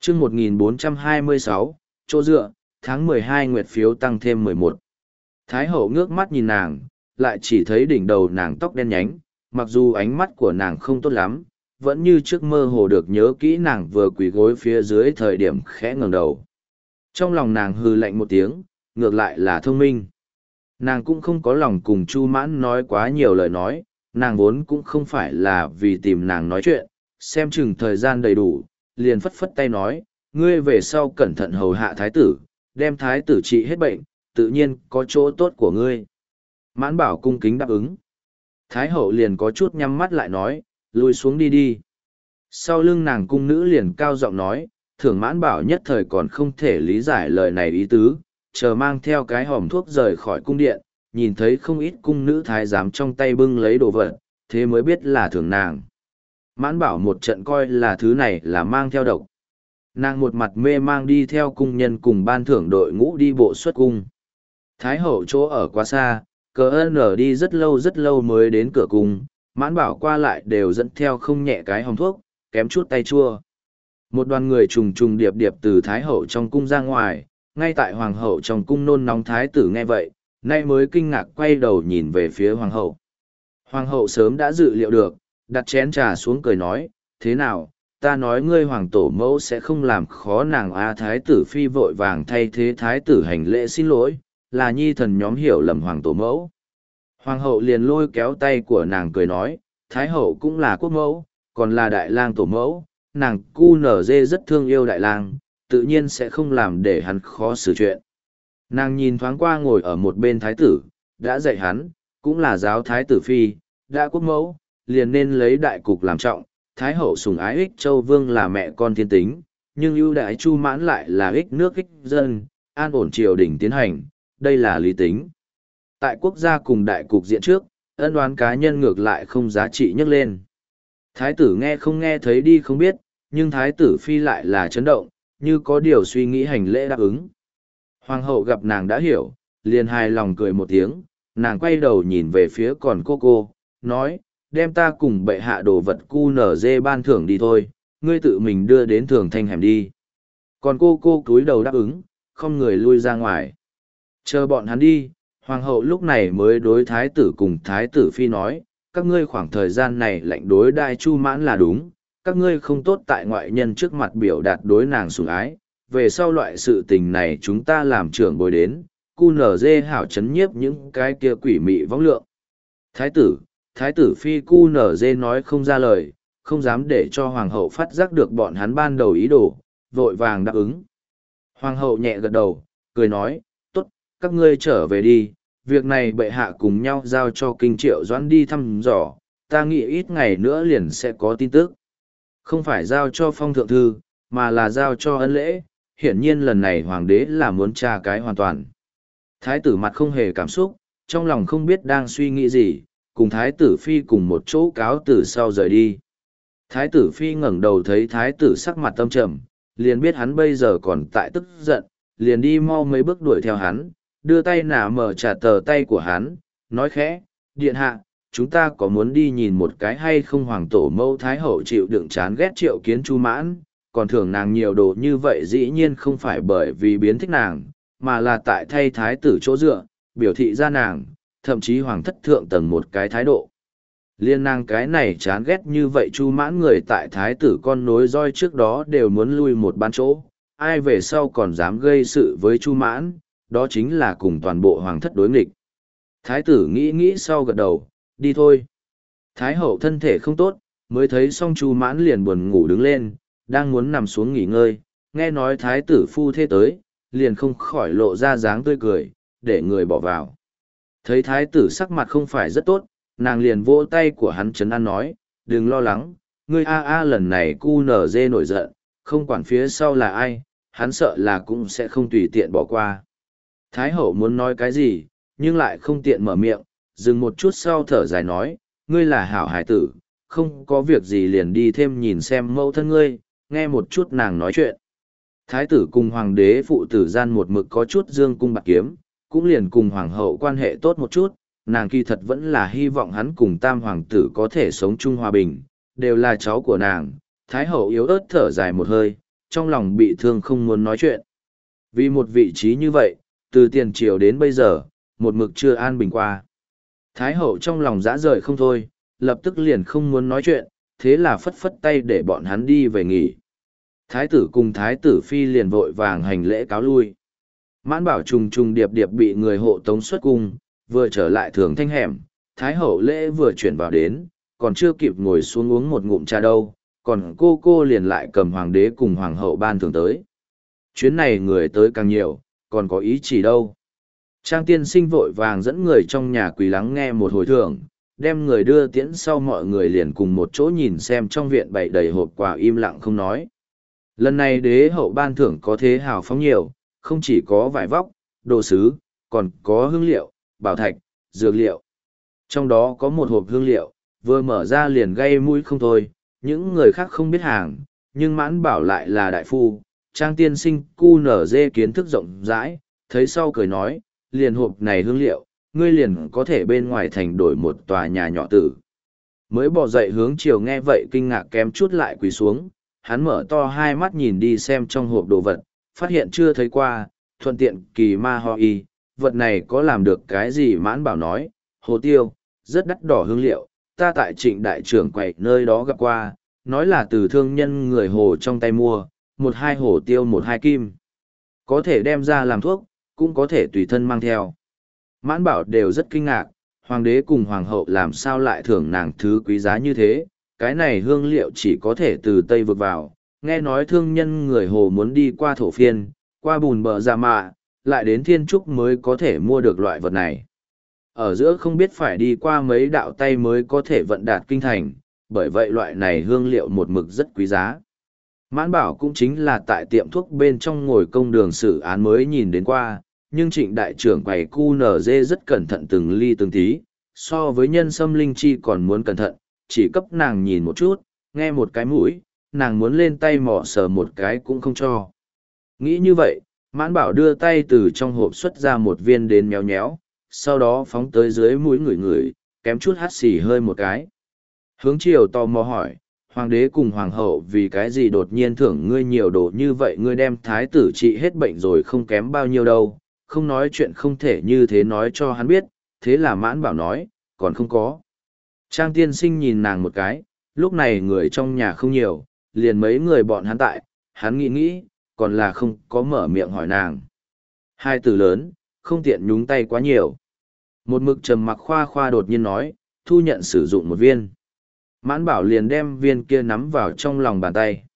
chương 1426, chỗ dựa, tháng 12 nguyệt phiếu tăng thêm 11. Thái hậu ngước mắt nhìn nàng, lại chỉ thấy đỉnh đầu nàng tóc đen nhánh, mặc dù ánh mắt của nàng không tốt lắm, vẫn như trước mơ hồ được nhớ kỹ nàng vừa quỳ gối phía dưới thời điểm khẽ ngẩng đầu. Trong lòng nàng hừ lạnh một tiếng, ngược lại là thông minh. Nàng cũng không có lòng cùng Chu Mãn nói quá nhiều lời nói, nàng vốn cũng không phải là vì tìm nàng nói chuyện, xem chừng thời gian đầy đủ, liền phất phất tay nói, ngươi về sau cẩn thận hầu hạ thái tử, đem thái tử trị hết bệnh, tự nhiên có chỗ tốt của ngươi. Mãn Bảo cung kính đáp ứng. Thái hậu liền có chút nhắm mắt lại nói, lùi xuống đi đi. Sau lưng nàng cung nữ liền cao giọng nói, Thưởng Mãn Bảo nhất thời còn không thể lý giải lời này ý tứ, chờ mang theo cái hòm thuốc rời khỏi cung điện, nhìn thấy không ít cung nữ thái giám trong tay bưng lấy đồ vật, thế mới biết là thưởng nàng. Mãn Bảo một trận coi là thứ này là mang theo độc. Nàng một mặt mê mang đi theo cung nhân cùng ban thưởng đội ngũ đi bộ xuất cung. Thái hậu chỗ ở quá xa, cờ ơn ở đi rất lâu mới đến cửa cung, Mãn Bảo qua lại đều dẫn theo không nhẹ cái hòm thuốc, kém chút tay chua. Một đoàn người trùng trùng điệp điệp từ Thái hậu trong cung ra ngoài, ngay tại Hoàng hậu trong cung nôn nóng Thái tử nghe vậy, nay mới kinh ngạc quay đầu nhìn về phía Hoàng hậu. Hoàng hậu sớm đã dự liệu được, đặt chén trà xuống cười nói, thế nào, ta nói ngươi hoàng tổ mẫu sẽ không làm khó nàng Thái tử phi vội vàng thay thế Thái tử hành lễ xin lỗi, là nhi thần nhóm hiểu lầm hoàng tổ mẫu. Hoàng hậu liền lôi kéo tay của nàng cười nói, Thái hậu cũng là quốc mẫu, còn là đại lang tổ mẫu, nàng cu nở dê rất thương yêu đại lang, tự nhiên sẽ không làm để hắn khó xử chuyện. Nàng nhìn thoáng qua ngồi ở một bên thái tử, đã dạy hắn, cũng là giáo thái tử phi, đã quốc mẫu, liền nên lấy đại cục làm trọng, thái hậu sủng ái ích châu vương là mẹ con thiên tính, nhưng ưu đại Chu Mãn lại là ích nước ích dân, an ổn triều đình tiến hành, đây là lý tính. Tại quốc gia cùng đại cục diện trước, ân oán cá nhân ngược lại không giá trị nhắc lên. Thái tử nghe không nghe thấy đi không biết, nhưng thái tử phi lại là chấn động, như có điều suy nghĩ hành lễ đáp ứng. Hoàng hậu gặp nàng đã hiểu, liền hài lòng cười một tiếng, nàng quay đầu nhìn về phía còn cô, nói, đem ta cùng bệ hạ đồ vật cu nở dê ban thưởng đi thôi, ngươi tự mình đưa đến thường thanh hẻm đi. Còn cô cúi đầu đáp ứng, không người lui ra ngoài. Chờ bọn hắn đi, hoàng hậu lúc này mới đối thái tử cùng thái tử phi nói, các ngươi khoảng thời gian này lạnh đối đại Chu Mãn là đúng, các ngươi không tốt tại ngoại nhân trước mặt biểu đạt đối nàng sủng ái, về sau loại sự tình này chúng ta làm trưởng bối đến, cu nở dê hảo chấn nhiếp những cái kia quỷ mị vong lượng. Thái tử phi cu nở dê nói không ra lời, không dám để cho hoàng hậu phát giác được bọn hắn ban đầu ý đồ, vội vàng đáp ứng. Hoàng hậu nhẹ gật đầu, cười nói, tốt, các ngươi trở về đi, việc này bệ hạ cùng nhau giao cho kinh triệu doãn đi thăm dò, ta nghĩ ít ngày nữa liền sẽ có tin tức. Không phải giao cho phong thượng thư, mà là giao cho ân lễ, hiển nhiên lần này hoàng đế là muốn tra cái hoàn toàn. Thái tử mặt không hề cảm xúc, trong lòng không biết đang suy nghĩ gì, cùng thái tử phi cùng một chỗ cáo từ sau rời đi. Thái tử phi ngẩng đầu thấy thái tử sắc mặt tâm trầm, liền biết hắn bây giờ còn tại tức giận, liền đi mau mấy bước đuổi theo hắn, đưa tay nả mở trả tờ tay của hắn, nói khẽ, điện hạ, chúng ta có muốn đi nhìn một cái hay không hoàng tổ mẫu thái hậu chịu đựng chán ghét Triệu Kiến Chu Mãn, còn thưởng nàng nhiều đồ như vậy dĩ nhiên không phải bởi vì biến thích nàng, mà là tại thay thái tử chỗ dựa, biểu thị ra nàng, thậm chí hoàng thất thượng tầng một cái thái độ. Liên nàng cái này chán ghét như vậy Chu Mãn người tại thái tử con nối roi trước đó đều muốn lui một ban chỗ, ai về sau còn dám gây sự với Chu Mãn, đó chính là cùng toàn bộ hoàng thất đối nghịch. Thái tử nghĩ sau gật đầu, đi thôi. Thái hậu thân thể không tốt, mới thấy xong Chu Mãn liền buồn ngủ đứng lên, đang muốn nằm xuống nghỉ ngơi, nghe nói thái tử phu thế tới, liền không khỏi lộ ra dáng tươi cười, để người bỏ vào. Thấy thái tử sắc mặt không phải rất tốt, nàng liền vỗ tay của hắn trấn an nói, đừng lo lắng, ngươi lần này cu nở dê nổi giận, không quản phía sau là ai, hắn sợ là cũng sẽ không tùy tiện bỏ qua. Thái hậu muốn nói cái gì, nhưng lại không tiện mở miệng, dừng một chút sau thở dài nói, ngươi là hảo hải tử, không có việc gì liền đi thêm nhìn xem mẫu thân ngươi, nghe một chút nàng nói chuyện. Thái tử cùng hoàng đế phụ tử gian một mực có chút dương cung bạc kiếm, cũng liền cùng hoàng hậu quan hệ tốt một chút, nàng kỳ thật vẫn là hy vọng hắn cùng tam hoàng tử có thể sống chung hòa bình, đều là cháu của nàng. Thái hậu yếu ớt thở dài một hơi, trong lòng bị thương không muốn nói chuyện. Vì một vị trí như vậy, từ tiền triều đến bây giờ, một mực chưa an bình qua. Thái hậu trong lòng dã rời không thôi, lập tức liền không muốn nói chuyện, thế là phất phất tay để bọn hắn đi về nghỉ. Thái tử cùng thái tử phi liền vội vàng hành lễ cáo lui. Mãn Bảo trùng trùng điệp điệp bị người hộ tống xuất cung, vừa trở lại thường thanh hẻm, thái hậu lễ vừa chuyển vào đến, còn chưa kịp ngồi xuống uống một ngụm trà đâu, còn cô liền lại cầm hoàng đế cùng hoàng hậu ban thưởng tới. Chuyến này người tới càng nhiều, còn có ý chỉ đâu. Trang tiên sinh vội vàng dẫn người trong nhà quỳ lắng nghe một hồi thưởng, đem người đưa tiễn sau mọi người liền cùng một chỗ nhìn xem trong viện bày đầy hộp quà im lặng không nói. Lần này đế hậu ban thưởng có thế hào phóng nhiều, không chỉ có vải vóc, đồ sứ, còn có hương liệu, bảo thạch, dược liệu. Trong đó có một hộp hương liệu, vừa mở ra liền gây mũi không thôi, những người khác không biết hàng, nhưng Mãn Bảo lại là đại phu, Trang tiên sinh cu nở dê kiến thức rộng rãi, thấy sau cười nói, liền hộp này hương liệu, ngươi liền có thể bên ngoài thành đổi một tòa nhà nhỏ tử. Mới bỏ dậy hướng chiều nghe vậy kinh ngạc kém chút lại quỳ xuống, hắn mở to hai mắt nhìn đi xem trong hộp đồ vật, phát hiện chưa thấy qua, thuận tiện kỳ ma ho y, vật này có làm được cái gì. Mãn Bảo nói, hồ tiêu, rất đắt đỏ hương liệu, ta tại Trịnh đại trưởng quầy nơi đó gặp qua, nói là từ thương nhân người hồ trong tay mua, 1-2 hồ tiêu 1-2 kim. Có thể đem ra làm thuốc, cũng có thể tùy thân mang theo. Mãn Bảo đều rất kinh ngạc, hoàng đế cùng hoàng hậu làm sao lại thưởng nàng thứ quý giá như thế, cái này hương liệu chỉ có thể từ Tây vực vào, nghe nói thương nhân người hồ muốn đi qua thổ phiên, qua bùn bờ ra mạ, lại đến thiên trúc mới có thể mua được loại vật này. Ở giữa không biết phải đi qua mấy đạo tay mới có thể vận đạt kinh thành, bởi vậy loại này hương liệu một mực rất quý giá. Mãn Bảo cũng chính là tại tiệm thuốc bên trong ngồi công đường xử án mới nhìn đến qua, nhưng Trịnh đại trưởng quầy QNZ rất cẩn thận từng ly từng tí, so với nhân sâm linh chi còn muốn cẩn thận, chỉ cấp nàng nhìn một chút, nghe một cái mũi, nàng muốn lên tay mỏ sờ một cái cũng không cho. Nghĩ như vậy, Mãn Bảo đưa tay từ trong hộp xuất ra một viên đến méo nhéo, sau đó phóng tới dưới mũi người, kém chút hắt xì hơi một cái. Hướng chiều tò mò hỏi, hoàng đế cùng hoàng hậu vì cái gì đột nhiên thưởng ngươi nhiều đồ như vậy, ngươi đem thái tử trị hết bệnh rồi không kém bao nhiêu đâu, không nói chuyện không thể như thế nói cho hắn biết, thế là Mãn Bảo nói, còn không có. Trang tiên sinh nhìn nàng một cái, lúc này người trong nhà không nhiều, liền mấy người bọn hắn tại, hắn nghĩ, còn là không có mở miệng hỏi nàng. Hai từ lớn, không tiện nhúng tay quá nhiều. Một mực trầm mặc khoa đột nhiên nói, thu nhận sử dụng một viên. Mãn Bảo liền đem viên kia nắm vào trong lòng bàn tay.